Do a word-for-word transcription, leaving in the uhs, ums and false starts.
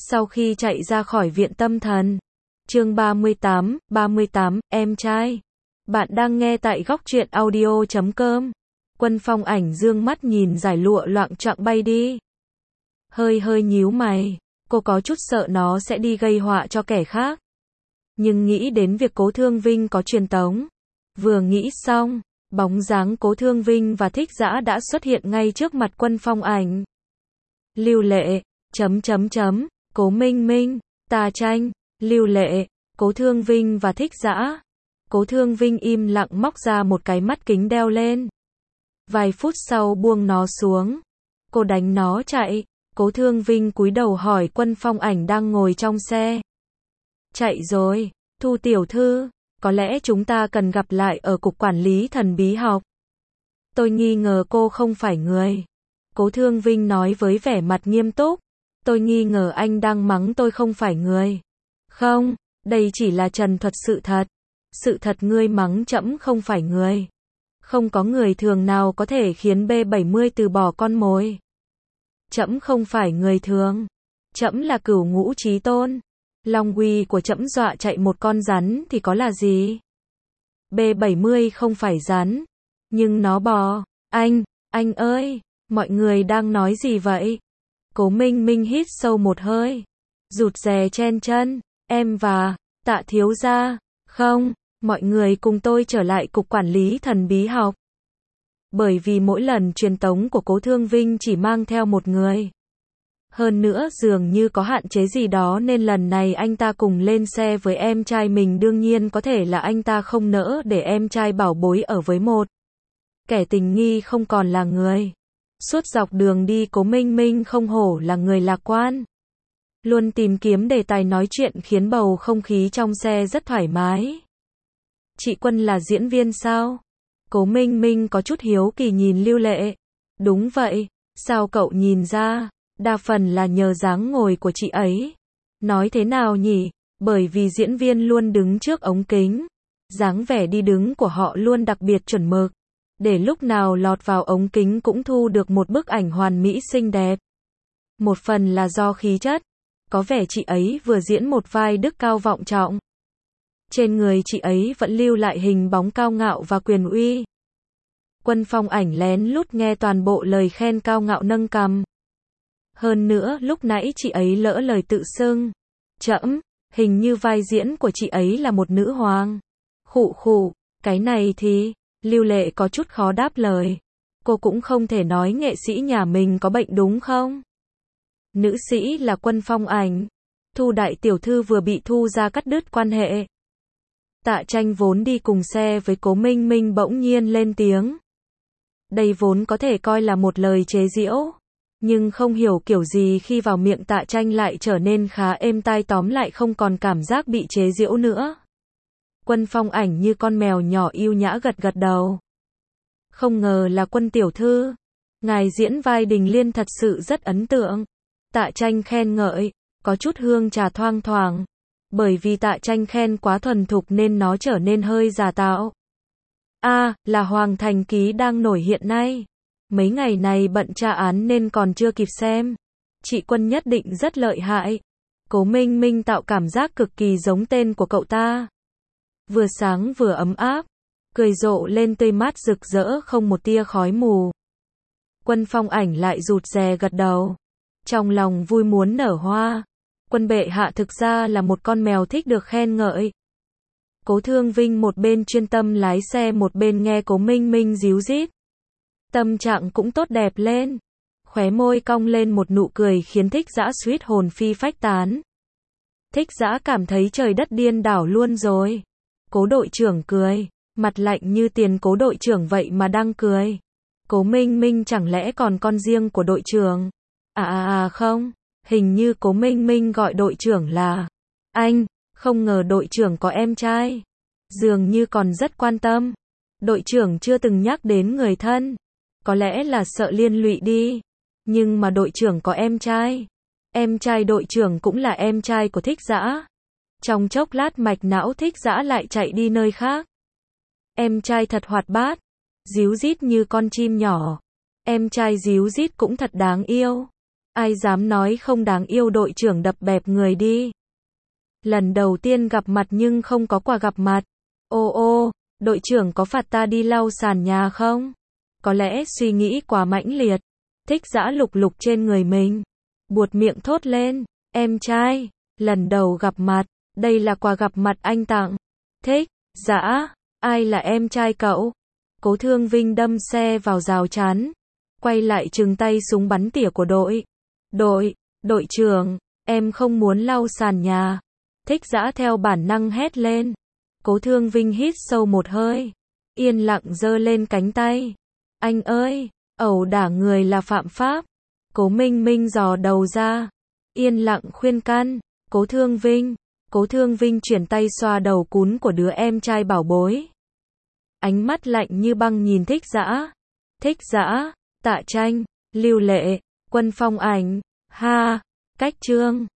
Sau khi chạy ra khỏi viện tâm thần. Chương ba mươi tám, ba mươi tám, em trai. Bạn đang nghe tại góc truyện audio chấm com. Quân Phong Ảnh dương mắt nhìn giải lụa loạng choạng bay đi. Hơi hơi nhíu mày, cô có chút sợ nó sẽ đi gây họa cho kẻ khác. Nhưng nghĩ đến việc Cố Thương Vinh có truyền tống. Vừa nghĩ xong, bóng dáng Cố Thương Vinh và Thích Dã đã xuất hiện ngay trước mặt Quân Phong Ảnh. Lưu Lệ, chấm chấm chấm, Cố Minh Minh, Tà Tranh, Lưu Lệ, Cố Thương Vinh và Thích Dã. Cố Thương Vinh im lặng móc ra một cái mắt kính đeo lên. Vài phút sau buông nó xuống. Cô đánh nó chạy. Cố Thương Vinh cúi đầu hỏi Quân Phong Ảnh đang ngồi trong xe. Chạy rồi, Thu tiểu thư, có lẽ chúng ta cần gặp lại ở cục quản lý thần bí học. Tôi nghi ngờ cô không phải người. Cố Thương Vinh nói với vẻ mặt nghiêm túc. Tôi nghi ngờ anh đang mắng tôi không phải người. Không, đây chỉ là trần thuật sự thật. Sự thật ngươi mắng trẫm không phải người. Không có người thường nào có thể khiến B bảy mươi từ bỏ con mồi. Trẫm không phải người thường. Trẫm là Cửu Ngũ Chí Tôn. Long uy của trẫm dọa chạy một con rắn thì có là gì? B bảy mươi không phải rắn, nhưng nó bò. Anh, anh ơi, mọi người đang nói gì vậy? Cố Minh Minh hít sâu một hơi, rụt rè chen chân, em và Tạ thiếu gia, không, mọi người cùng tôi trở lại cục quản lý thần bí học. Bởi vì mỗi lần truyền tống của Cố Thương Vinh chỉ mang theo một người. Hơn nữa dường như có hạn chế gì đó nên lần này anh ta cùng lên xe với em trai mình, đương nhiên có thể là anh ta không nỡ để em trai bảo bối ở với một kẻ tình nghi không còn là người. Suốt dọc đường đi Cố Minh Minh không hổ là người lạc quan. Luôn tìm kiếm đề tài nói chuyện khiến bầu không khí trong xe rất thoải mái. Chị Quân là diễn viên sao? Cố Minh Minh có chút hiếu kỳ nhìn Lưu Lệ. Đúng vậy, sao cậu nhìn ra? Đa phần là nhờ dáng ngồi của chị ấy. Nói thế nào nhỉ? Bởi vì diễn viên luôn đứng trước ống kính. Dáng vẻ đi đứng của họ luôn đặc biệt chuẩn mực. Để lúc nào lọt vào ống kính cũng thu được một bức ảnh hoàn mỹ xinh đẹp. Một phần là do khí chất. Có vẻ chị ấy vừa diễn một vai đức cao vọng trọng. Trên người chị ấy vẫn lưu lại hình bóng cao ngạo và quyền uy. Quân Phong Ảnh lén lút nghe toàn bộ lời khen cao ngạo nâng cằm. Hơn nữa lúc nãy chị ấy lỡ lời tự xưng. Trẫm, hình như vai diễn của chị ấy là một nữ hoàng. Khụ khụ, cái này thì, Lưu Lệ có chút khó đáp lời. Cô cũng không thể nói nghệ sĩ nhà mình có bệnh đúng không? Nữ sĩ là Quân Phong Ảnh. Thu đại tiểu thư vừa bị Thu ra cắt đứt quan hệ. Tạ Tranh vốn đi cùng xe với Cố Minh Minh bỗng nhiên lên tiếng. Đây vốn có thể coi là một lời chế giễu. Nhưng không hiểu kiểu gì khi vào miệng Tạ Tranh lại trở nên khá êm tai, tóm lại không còn cảm giác bị chế giễu nữa. Quân Phong Ảnh như con mèo nhỏ yêu nhã gật gật đầu. Không ngờ là Quân tiểu thư. Ngài diễn vai Đình Liên thật sự rất ấn tượng. Tạ Tranh khen ngợi, có chút hương trà thoang thoảng. Bởi vì Tạ Tranh khen quá thuần thục nên nó trở nên hơi giả tạo. A, à, là Hoàng Thành Ký đang nổi hiện nay. Mấy ngày này bận tra án nên còn chưa kịp xem. Chị Quân nhất định rất lợi hại. Cố Minh Minh tạo cảm giác cực kỳ giống tên của cậu ta. Vừa sáng vừa ấm áp, cười rộ lên tươi mát rực rỡ không một tia khói mù. Quân Phong Ảnh lại rụt rè gật đầu. Trong lòng vui muốn nở hoa. Quân bệ hạ thực ra là một con mèo thích được khen ngợi. Cố Thương Vinh một bên chuyên tâm lái xe một bên nghe Cố Minh Minh díu dít. Tâm trạng cũng tốt đẹp lên. Khóe môi cong lên một nụ cười khiến Thích Dã suýt hồn phi phách tán. Thích Dã cảm thấy trời đất điên đảo luôn rồi. Cố đội trưởng cười, mặt lạnh như tiền Cố đội trưởng vậy mà đang cười. Cố Minh Minh chẳng lẽ còn con riêng của đội trưởng? À à à không, hình như Cố Minh Minh gọi đội trưởng là anh, không ngờ đội trưởng có em trai. Dường như còn rất quan tâm. Đội trưởng chưa từng nhắc đến người thân. Có lẽ là sợ liên lụy đi. Nhưng mà đội trưởng có em trai. Em trai đội trưởng cũng là em trai của Thích Dã. Trong chốc lát mạch não Thích Dã lại chạy đi nơi khác. Em trai thật hoạt bát. Díu dít như con chim nhỏ. Em trai díu dít cũng thật đáng yêu. Ai dám nói không đáng yêu đội trưởng đập bẹp người đi. Lần đầu tiên gặp mặt nhưng không có quà gặp mặt. Ô ô, đội trưởng có phạt ta đi lau sàn nhà không? Có lẽ suy nghĩ quá mãnh liệt. Thích Dã lục lục trên người mình. Buột miệng thốt lên. Em trai, lần đầu gặp mặt, đây là quà gặp mặt anh tặng. Thích Dã, ai là em trai cậu? Cố Thương Vinh đâm xe vào rào chắn. Quay lại trừng tay súng bắn tỉa của đội. Đội, đội trưởng, em không muốn lau sàn nhà. Thích Dã theo bản năng hét lên. Cố Thương Vinh hít sâu một hơi. Yên lặng giơ lên cánh tay. Anh ơi, ẩu đả người là phạm pháp. Cố Minh Minh dò đầu ra. Yên lặng khuyên can. Cố Thương Vinh. Cố Thương Vinh chuyển tay xoa đầu cún của đứa em trai bảo bối. Ánh mắt lạnh như băng nhìn Thích Dã. Thích Dã, Tạ Tranh, Lưu Lệ, Quân Phong Ảnh. Ha, cách chương.